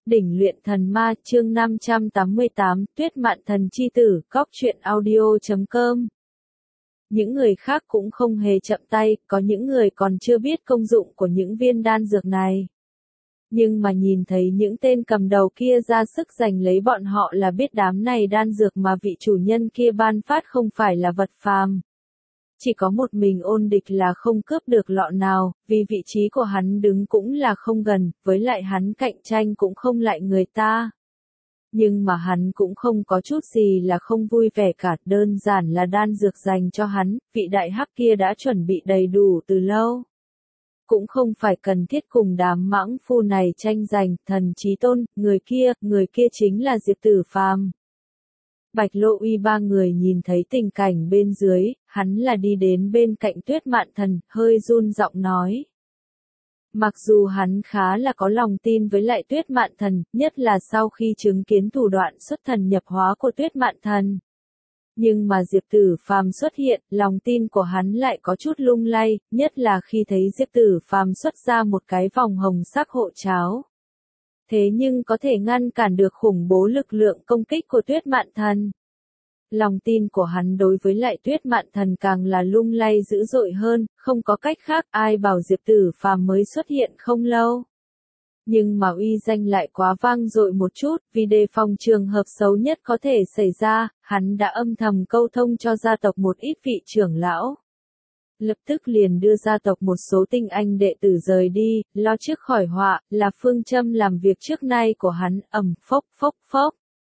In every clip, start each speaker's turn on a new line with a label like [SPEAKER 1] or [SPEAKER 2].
[SPEAKER 1] Đỉnh luyện thần ma chương 588 Tuyết Mạn Thần Chi Tử Góc truyện audio.com. Những người khác cũng không hề chậm tay, có những người còn chưa biết công dụng của những viên đan dược này. Nhưng mà nhìn thấy những tên cầm đầu kia ra sức giành lấy bọn họ là biết đám này đan dược mà vị chủ nhân kia ban phát không phải là vật phàm. Chỉ có một mình Ôn Địch là không cướp được lọ nào, vì vị trí của hắn đứng cũng là không gần, với lại hắn cạnh tranh cũng không lại người ta. Nhưng mà hắn cũng không có chút gì là không vui vẻ cả, đơn giản là đan dược dành cho hắn, vị đại hắc kia đã chuẩn bị đầy đủ từ lâu. Cũng không phải cần thiết cùng đám mãng phu này tranh giành, thần chí tôn, người kia chính là Diệp Tử Phàm. Bạch Lộ Uy ba người nhìn thấy tình cảnh bên dưới, hắn là đi đến bên cạnh Tuyết Mạn Thần, hơi run giọng nói. Mặc dù hắn khá là có lòng tin với lại Tuyết Mạn Thần, nhất là sau khi chứng kiến thủ đoạn xuất thần nhập hóa của Tuyết Mạn Thần. Nhưng mà Diệp Tử Phàm xuất hiện, lòng tin của hắn lại có chút lung lay, nhất là khi thấy Diệp Tử Phàm xuất ra một cái vòng hồng sắc hộ cháo. Thế nhưng có thể ngăn cản được khủng bố lực lượng công kích của Tuyết Mạn Thần. Lòng tin của hắn đối với lại Tuyết Mạn Thần càng là lung lay dữ dội hơn, không có cách khác, ai bảo Diệp Tử Phàm mới xuất hiện không lâu. Nhưng mà uy danh lại quá vang dội một chút, vì đề phòng trường hợp xấu nhất có thể xảy ra, hắn đã âm thầm câu thông cho gia tộc một ít vị trưởng lão. Lập tức liền đưa gia tộc một số tinh anh đệ tử rời đi, lo trước khỏi họa, là phương châm làm việc trước nay của hắn, phốc phốc phốc.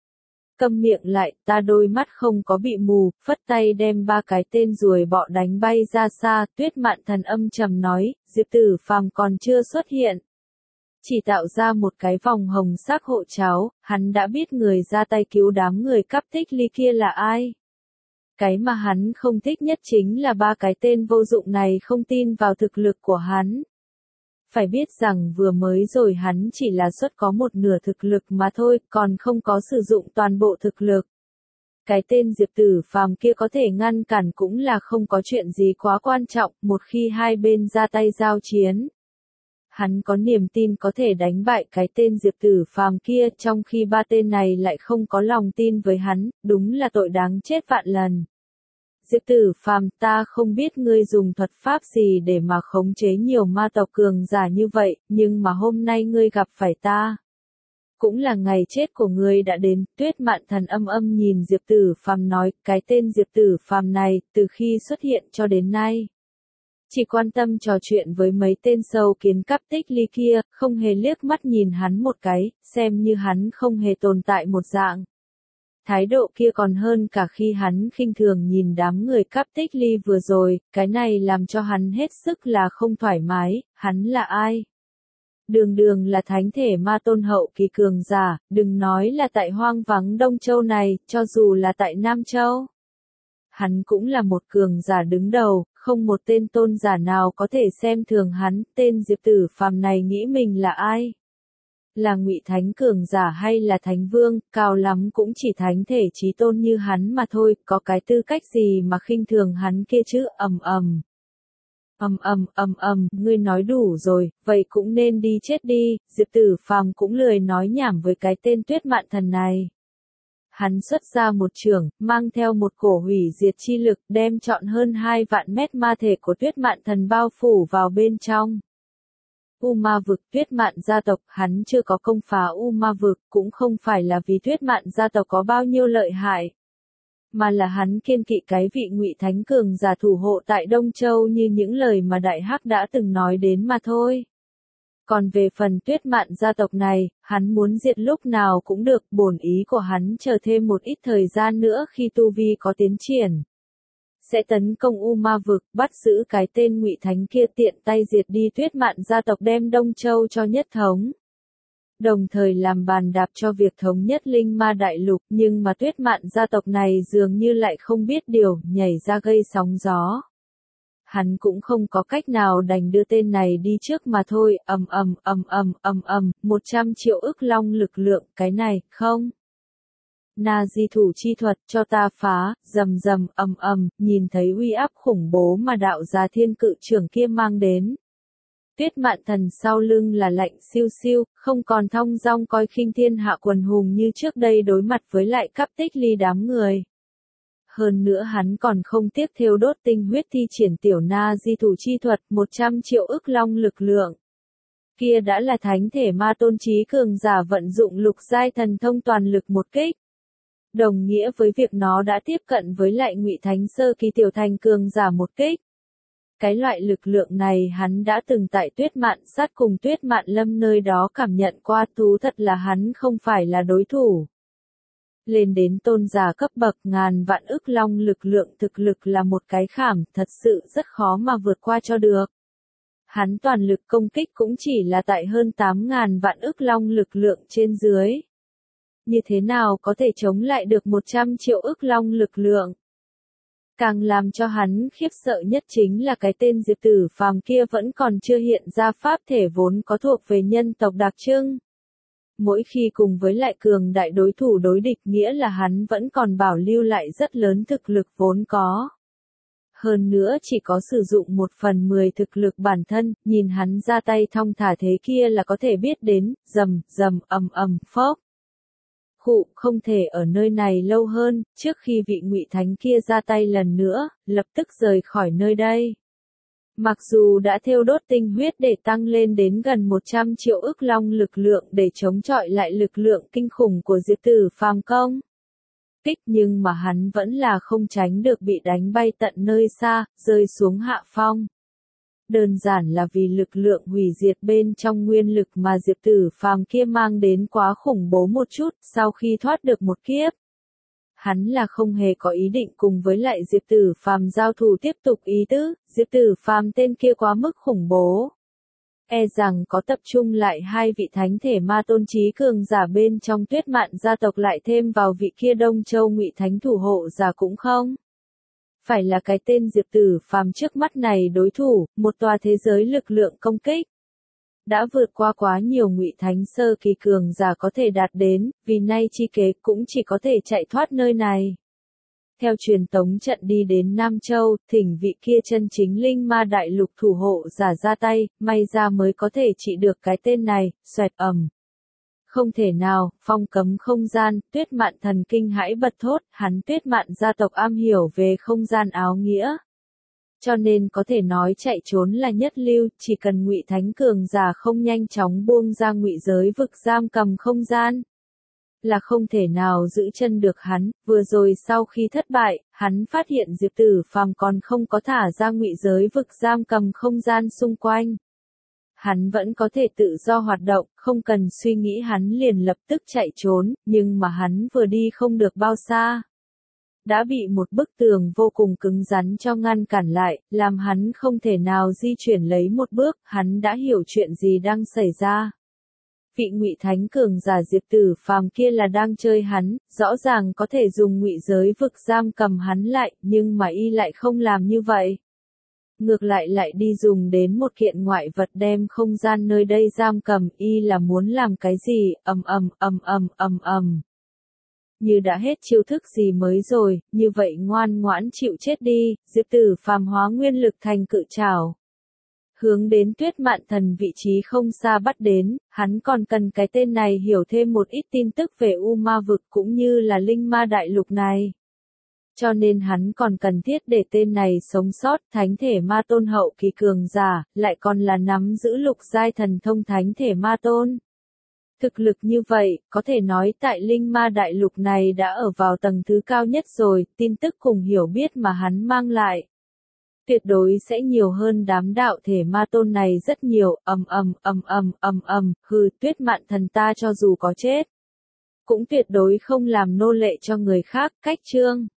[SPEAKER 1] Câm miệng lại, ta đôi mắt không có bị mù, phất tay đem ba cái tên ruồi bọ đánh bay ra xa, Tuyết Mạn Thần âm trầm nói, Diệp Tử Phàm còn chưa xuất hiện. Chỉ tạo ra một cái vòng hồng sắc hộ cháo, hắn đã biết người ra tay cứu đám người cắp tích ly kia là ai. Cái mà hắn không thích nhất chính là ba cái tên vô dụng này không tin vào thực lực của hắn. Phải biết rằng vừa mới rồi hắn chỉ là xuất có một nửa thực lực mà thôi, còn không có sử dụng toàn bộ thực lực. Cái tên Diệp Tử Phàm kia có thể ngăn cản cũng là không có chuyện gì quá quan trọng, một khi hai bên ra tay giao chiến. Hắn có niềm tin có thể đánh bại cái tên Diệp Tử Phàm kia, trong khi ba tên này lại không có lòng tin với hắn, đúng là tội đáng chết vạn lần. Diệp Tử Phàm, ta không biết ngươi dùng thuật pháp gì để mà khống chế nhiều ma tộc cường giả như vậy, nhưng mà hôm nay ngươi gặp phải ta. Cũng là ngày chết của ngươi đã đến, Tuyết Mạn Thần âm nhìn Diệp Tử Phàm nói, cái tên Diệp Tử Phàm này, từ khi xuất hiện cho đến nay. Chỉ quan tâm trò chuyện với mấy tên sâu kiến cắp tích ly kia, không hề liếc mắt nhìn hắn một cái, xem như hắn không hề tồn tại một dạng. Thái độ kia còn hơn cả khi hắn khinh thường nhìn đám người cắp tích ly vừa rồi, cái này làm cho hắn hết sức là không thoải mái, hắn là ai? Đường là thánh thể ma tôn hậu kỳ cường giả, đừng nói là tại hoang vắng Đông Châu này, cho dù là tại Nam Châu. Hắn cũng là một cường giả đứng đầu, không một tên tôn giả nào có thể xem thường hắn, tên Diệp Tử Phàm này nghĩ mình là ai? Là Ngụy Thánh cường giả hay là Thánh Vương, cao lắm cũng chỉ thánh thể chí tôn như hắn mà thôi, có cái tư cách gì mà khinh thường hắn kia chứ, ngươi nói đủ rồi, vậy cũng nên đi chết đi, Diệp Tử Phàm cũng lười nói nhảm với cái tên Tuyết Mạn Thần này. Hắn xuất ra một chưởng, mang theo một cổ hủy diệt chi lực, đem trọn hơn 2 vạn mét ma thể của Tuyết Mạn Thần bao phủ vào bên trong. U Ma vực Tuyết Mạn gia tộc, hắn chưa có công phá U Ma vực, cũng không phải là vì Tuyết Mạn gia tộc có bao nhiêu lợi hại, mà là hắn kiên kỵ cái vị Ngụy Thánh cường giả thủ hộ tại Đông Châu như những lời mà Đại Hắc đã từng nói đến mà thôi. Còn về phần Tuyết Mạn gia tộc này, hắn muốn diệt lúc nào cũng được, bổn ý của hắn chờ thêm một ít thời gian nữa khi tu vi có tiến triển. Sẽ tấn công U Ma vực, bắt giữ cái tên Ngụy Thánh kia, tiện tay diệt đi Tuyết Mạn gia tộc, đem Đông Châu cho nhất thống. Đồng thời làm bàn đạp cho việc thống nhất Linh Ma Đại Lục, nhưng mà Tuyết Mạn gia tộc này dường như lại không biết điều, nhảy ra gây sóng gió. Hắn cũng không có cách nào đành đưa tên này đi trước mà thôi, 100 triệu ức long lực lượng, cái này, không. Na di thủ chi thuật cho ta phá, nhìn thấy uy áp khủng bố mà đạo gia thiên cự trưởng kia mang đến. Tuyết Mạn Thần sau lưng là lạnh siêu siêu, không còn thong dong coi khinh thiên hạ quần hùng như trước đây đối mặt với lại Cáp Tích Ly đám người. Hơn nữa hắn còn không tiếc thiêu đốt tinh huyết thi triển tiểu na di thủ chi thuật 100 triệu ức long lực lượng. Kia đã là thánh thể ma tôn trí cường giả vận dụng lục giai thần thông toàn lực một kích. Đồng nghĩa với việc nó đã tiếp cận với lại Ngụy Thánh sơ kỳ tiểu thành cường giả một kích. Cái loại lực lượng này hắn đã từng tại Tuyết Mạn Sát cùng Tuyết Mạn Lâm nơi đó cảm nhận qua, thú thật là hắn không phải là đối thủ. Lên đến tôn giả cấp bậc ngàn vạn ức long lực lượng thực lực là một cái khảm, thật sự rất khó mà vượt qua cho được. Hắn toàn lực công kích cũng chỉ là tại hơn 8.000 vạn ức long lực lượng trên dưới. Như thế nào có thể chống lại được 100 triệu ức long lực lượng? Càng làm cho hắn khiếp sợ nhất chính là cái tên Diệp Tử Phàm kia vẫn còn chưa hiện ra pháp thể vốn có thuộc về nhân tộc đặc trưng. Mỗi khi cùng với lại cường đại đối thủ đối địch nghĩa là hắn vẫn còn bảo lưu lại rất lớn thực lực vốn có. Hơn nữa chỉ có sử dụng 1/10 thực lực bản thân, nhìn hắn ra tay thong thả thế kia là có thể biết đến, rầm, rầm, phốc. Không thể ở nơi này lâu hơn, trước khi vị Ngụy Thánh kia ra tay lần nữa, lập tức rời khỏi nơi đây. Mặc dù đã thiêu đốt tinh huyết để tăng lên đến gần 100 triệu ức long lực lượng để chống chọi lại lực lượng kinh khủng của Diệp Tử Phàm công kích, nhưng mà hắn vẫn là không tránh được bị đánh bay tận nơi xa, rơi xuống hạ phong. Đơn giản là vì lực lượng hủy diệt bên trong nguyên lực mà Diệp Tử Phàm kia mang đến quá khủng bố một chút, sau khi thoát được một kiếp. Hắn là không hề có ý định cùng với lại Diệp Tử Phàm giao thủ tiếp tục ý tứ, Diệp Tử Phàm tên kia quá mức khủng bố. E rằng có tập trung lại hai vị thánh thể ma tôn trí cường giả bên trong Tuyết Mạn gia tộc lại thêm vào vị kia Đông Châu Ngụy Thánh thủ hộ giả cũng không. Phải là cái tên Diệp Tử Phàm trước mắt này đối thủ, một tòa thế giới lực lượng công kích. Đã vượt qua quá nhiều Ngụy Thánh sơ kỳ cường giả có thể đạt đến, vì nay chi kế cũng chỉ có thể chạy thoát nơi này. Theo truyền tống trận đi đến Nam Châu, thỉnh vị kia chân chính linh ma đại lục thủ hộ giả ra tay, may ra mới có thể trị được cái tên này, xoẹt ầm. Không thể nào, phong cấm không gian, Tuyết Mạn thần kinh hãi bật thốt, hắn Tuyết Mạn gia tộc am hiểu về không gian áo nghĩa. Cho nên có thể nói chạy trốn là nhất lưu, chỉ cần Ngụy Thánh cường giả không nhanh chóng buông ra ngụy giới vực giam cầm không gian. Là không thể nào giữ chân được hắn, vừa rồi sau khi thất bại, hắn phát hiện Diệp Tử Phàm còn không có thả ra ngụy giới vực giam cầm không gian xung quanh. Hắn vẫn có thể tự do hoạt động, không cần suy nghĩ hắn liền lập tức chạy trốn, nhưng mà hắn vừa đi không được bao xa. Đã bị một bức tường vô cùng cứng rắn cho ngăn cản lại, làm hắn không thể nào di chuyển lấy một bước, hắn đã hiểu chuyện gì đang xảy ra. Vị Ngụy Thánh cường giả Diệp Tử Phàm kia là đang chơi hắn, rõ ràng có thể dùng ngụy giới vực giam cầm hắn lại, nhưng mà y lại không làm như vậy. Ngược lại đi dùng đến một kiện ngoại vật đem không gian nơi đây giam cầm, y là muốn làm cái gì, Như đã hết chiêu thức gì mới rồi, như vậy ngoan ngoãn chịu chết đi, Diệp Tử Phàm hóa nguyên lực thành cự trảo. Hướng đến Tuyết Mạn thần vị trí không xa bắt đến, hắn còn cần cái tên này hiểu thêm một ít tin tức về U Ma vực cũng như là linh ma đại lục này. Cho nên hắn còn cần thiết để tên này sống sót, thánh thể ma tôn hậu kỳ cường giả, lại còn là nắm giữ lục giai thần thông thánh thể ma tôn. Thực lực như vậy, có thể nói tại linh ma đại lục này đã ở vào tầng thứ cao nhất rồi, tin tức cùng hiểu biết mà hắn mang lại. Tuyệt đối sẽ nhiều hơn đám đạo thể ma tôn này rất nhiều, Tuyết Mạn thần ta cho dù có chết. Cũng tuyệt đối không làm nô lệ cho người khác, cách chương.